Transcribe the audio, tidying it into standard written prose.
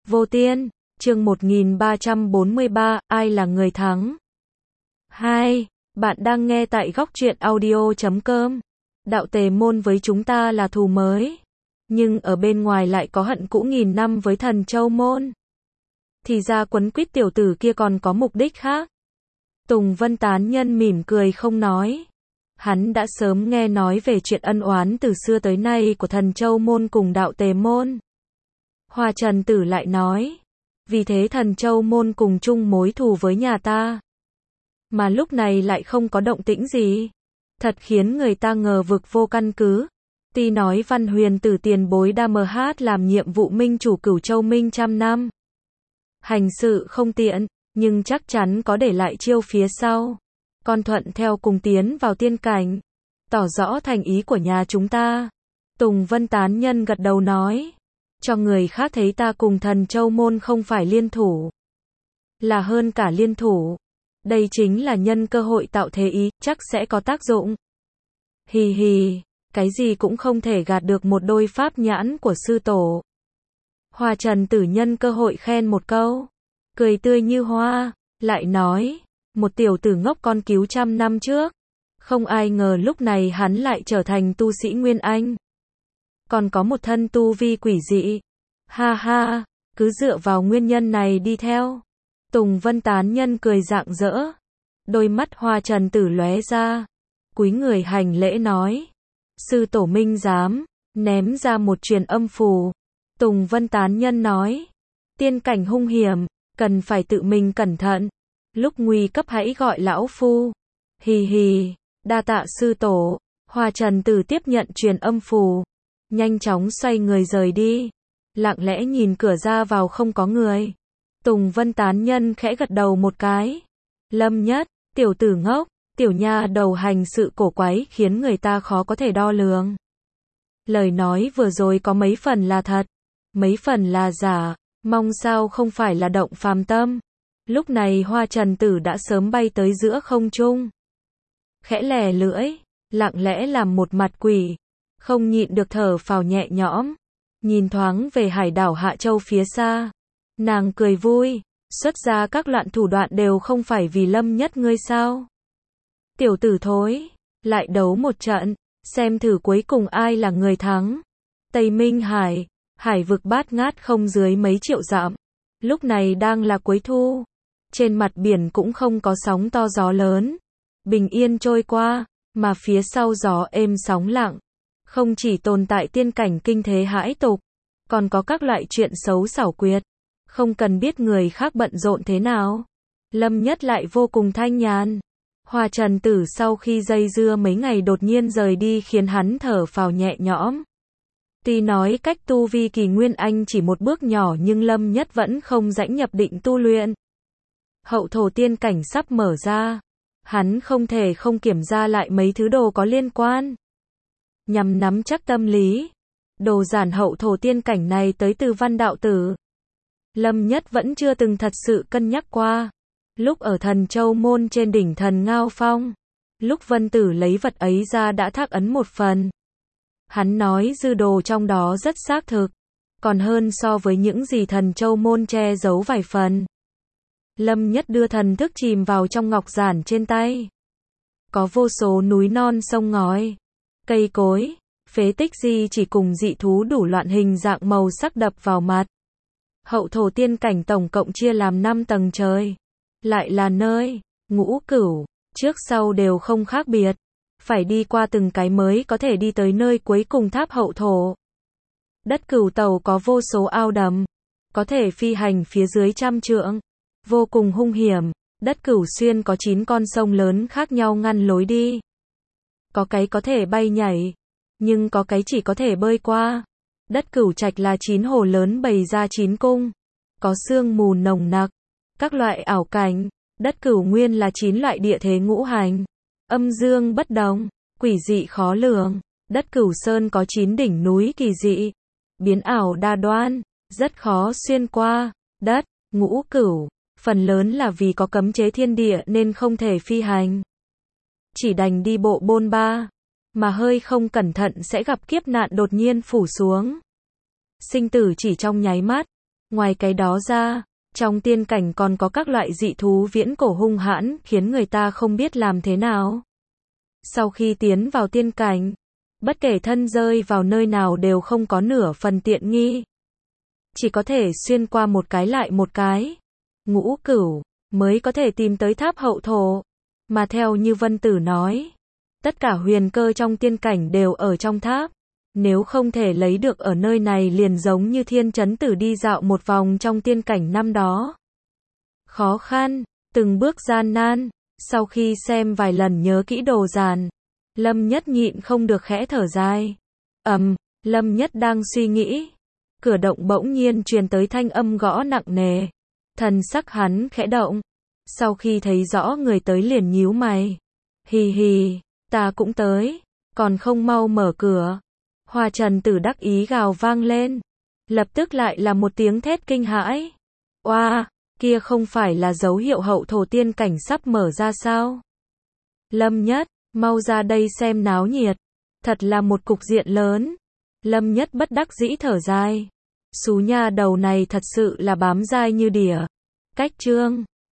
Vô Tiên, chương 1343, ai là người thắng? 2. Bạn đang nghe tại góc truyện audio.com. Đạo Tề Môn với chúng ta là thù mới, nhưng ở bên ngoài lại có hận cũ nghìn năm với Thần Châu Môn. Thì ra quấn quýt tiểu tử kia còn có mục đích khác. Tùng Vân Tán Nhân mỉm cười không nói. Hắn đã sớm nghe nói về chuyện ân oán từ xưa tới nay của Thần Châu Môn cùng Đạo Tề Môn. Hoa Trần Tử lại nói, vì thế Thần Châu Môn cùng chung mối thù với nhà ta. Mà lúc này lại không có động tĩnh gì. Thật khiến người ta ngờ vực vô căn cứ. Tuy nói Văn Huyền Tử tiền bối đa mờ hát làm nhiệm vụ minh chủ Cửu Châu Minh trăm năm. Hành sự không tiện, nhưng chắc chắn có để lại chiêu phía sau. Con thuận theo cùng tiến vào tiên cảnh. Tỏ rõ thành ý của nhà chúng ta. Tùng Vân Tán Nhân gật đầu nói. Cho người khác thấy ta cùng Thần Châu Môn không phải liên thủ. Là hơn cả liên thủ. Đây chính là nhân cơ hội tạo thế ý, chắc sẽ có tác dụng. Hì hì, cái gì cũng không thể gạt được một đôi pháp nhãn của sư tổ. Hoa Trần Tử nhân cơ hội khen một câu. Cười tươi như hoa, lại nói, một tiểu tử ngốc con cứu trăm năm trước. Không ai ngờ lúc này hắn lại trở thành tu sĩ Nguyên Anh. Còn có một thân tu vi quỷ dị. Ha ha, cứ dựa vào nguyên nhân này đi theo. Tùng Vân Tán Nhân cười rạng rỡ. Đôi mắt Hoa Trần Tử lóe ra. Cúi người hành lễ nói. Sư tổ minh giám, ném ra một truyền âm phù. Tùng Vân Tán Nhân nói. Tiên cảnh hung hiểm, cần phải tự mình cẩn thận. Lúc nguy cấp hãy gọi lão phu. Hì hì, đa tạ sư tổ. Hoa Trần Tử tiếp nhận truyền âm phù. Nhanh chóng xoay người rời đi. Lặng lẽ nhìn cửa ra vào không có người. Tùng Vân Tán Nhân khẽ gật đầu một cái. Lâm Nhất, tiểu tử ngốc, tiểu nha đầu hành sự cổ quái khiến người ta khó có thể đo lường. Lời nói vừa rồi có mấy phần là thật, mấy phần là giả, mong sao không phải là động phàm tâm. Lúc này Hoa Trần Tử đã sớm bay tới giữa không trung. Khẽ lè lưỡi, lặng lẽ làm một mặt quỷ, không nhịn được thở phào nhẹ nhõm. Nhìn thoáng về hải đảo Hạ Châu phía xa. Nàng cười vui, xuất ra các loạn thủ đoạn đều không phải vì Lâm Nhất ngươi sao. Tiểu tử thối, lại đấu một trận, xem thử cuối cùng ai là người thắng. Tây Minh Hải, hải vực bát ngát không dưới mấy triệu dặm. Lúc này đang là cuối thu. Trên mặt biển cũng không có sóng to gió lớn. Bình yên trôi qua, mà phía sau gió êm sóng lặng. Không chỉ tồn tại tiên cảnh kinh thế hãi tục, còn có các loại chuyện xấu xảo quyệt. Không cần biết người khác bận rộn thế nào. Lâm Nhất lại vô cùng thanh nhàn. Hoa Trần Tử sau khi dây dưa mấy ngày đột nhiên rời đi khiến hắn thở phào nhẹ nhõm. Tuy nói cách tu vi kỳ Nguyên Anh chỉ một bước nhỏ nhưng Lâm Nhất vẫn không rãnh nhập định tu luyện. Hậu thổ tiên cảnh sắp mở ra. Hắn không thể không kiểm tra lại mấy thứ đồ có liên quan. Nhằm nắm chắc tâm lý. Đồ giản hậu thổ tiên cảnh này tới từ Văn Đạo Tử. Lâm Nhất vẫn chưa từng thật sự cân nhắc qua. Lúc ở Thần Châu Môn trên đỉnh Thần Ngao Phong, lúc Vân Tử lấy vật ấy ra đã thác ấn một phần. Hắn nói dư đồ trong đó rất xác thực, còn hơn so với những gì Thần Châu Môn che giấu vài phần. Lâm Nhất đưa thần thức chìm vào trong ngọc giản trên tay. Có vô số núi non sông ngói, cây cối, phế tích di chỉ cùng dị thú đủ loạn hình dạng màu sắc đập vào mặt. Hậu thổ tiên cảnh tổng cộng chia làm 5 tầng trời. Lại là nơi, ngũ cửu, trước sau đều không khác biệt. Phải đi qua từng cái mới có thể đi tới nơi cuối cùng tháp hậu thổ. Đất cửu tàu có vô số ao đầm. Có thể phi hành phía dưới trăm trượng. Vô cùng hung hiểm. Đất cửu xuyên có 9 con sông lớn khác nhau ngăn lối đi. Có cái có thể bay nhảy. Nhưng có cái chỉ có thể bơi qua. Đất cửu trạch là 9 hồ lớn bày ra 9 cung. Có sương mù nồng nặc. Các loại ảo cảnh. Đất cửu nguyên là 9 loại địa thế ngũ hành. Âm dương bất đồng. Quỷ dị khó lường. Đất cửu sơn có 9 đỉnh núi kỳ dị. Biến ảo đa đoan. Rất khó xuyên qua. Đất, ngũ cửu. Phần lớn là vì có cấm chế thiên địa nên không thể phi hành. Chỉ đành đi bộ bôn ba. Mà hơi không cẩn thận sẽ gặp kiếp nạn đột nhiên phủ xuống. Sinh tử chỉ trong nháy mắt. Ngoài cái đó ra, trong tiên cảnh còn có các loại dị thú viễn cổ hung hãn, khiến người ta không biết làm thế nào. Sau khi tiến vào tiên cảnh, bất kể thân rơi vào nơi nào đều không có nửa phần tiện nghi. Chỉ có thể xuyên qua một cái lại một cái. Ngũ Cửu mới có thể tìm tới tháp hậu thổ. Mà theo như Vân Tử nói, tất cả huyền cơ trong tiên cảnh đều ở trong tháp. Nếu không thể lấy được ở nơi này liền giống như Thiên Chấn Tử đi dạo một vòng trong tiên cảnh năm đó. Khó khăn, từng bước gian nan, sau khi xem vài lần nhớ kỹ đồ dàn, Lâm Nhất nhịn không được khẽ thở dài. Lâm Nhất đang suy nghĩ. Cửa động bỗng nhiên truyền tới thanh âm gõ nặng nề. Thần sắc hắn khẽ động. Sau khi thấy rõ người tới liền nhíu mày. Hì hì, ta cũng tới, còn không mau mở cửa. Hoa Trần Tử đắc ý gào vang lên. Lập tức lại là một tiếng thét kinh hãi. Oa, kia không phải là dấu hiệu hậu thổ tiên cảnh sắp mở ra sao? Lâm Nhất, mau ra đây xem náo nhiệt. Thật là một cục diện lớn. Lâm Nhất bất đắc dĩ thở dài. Xú nha đầu này thật sự là bám dai như đỉa. Cách chương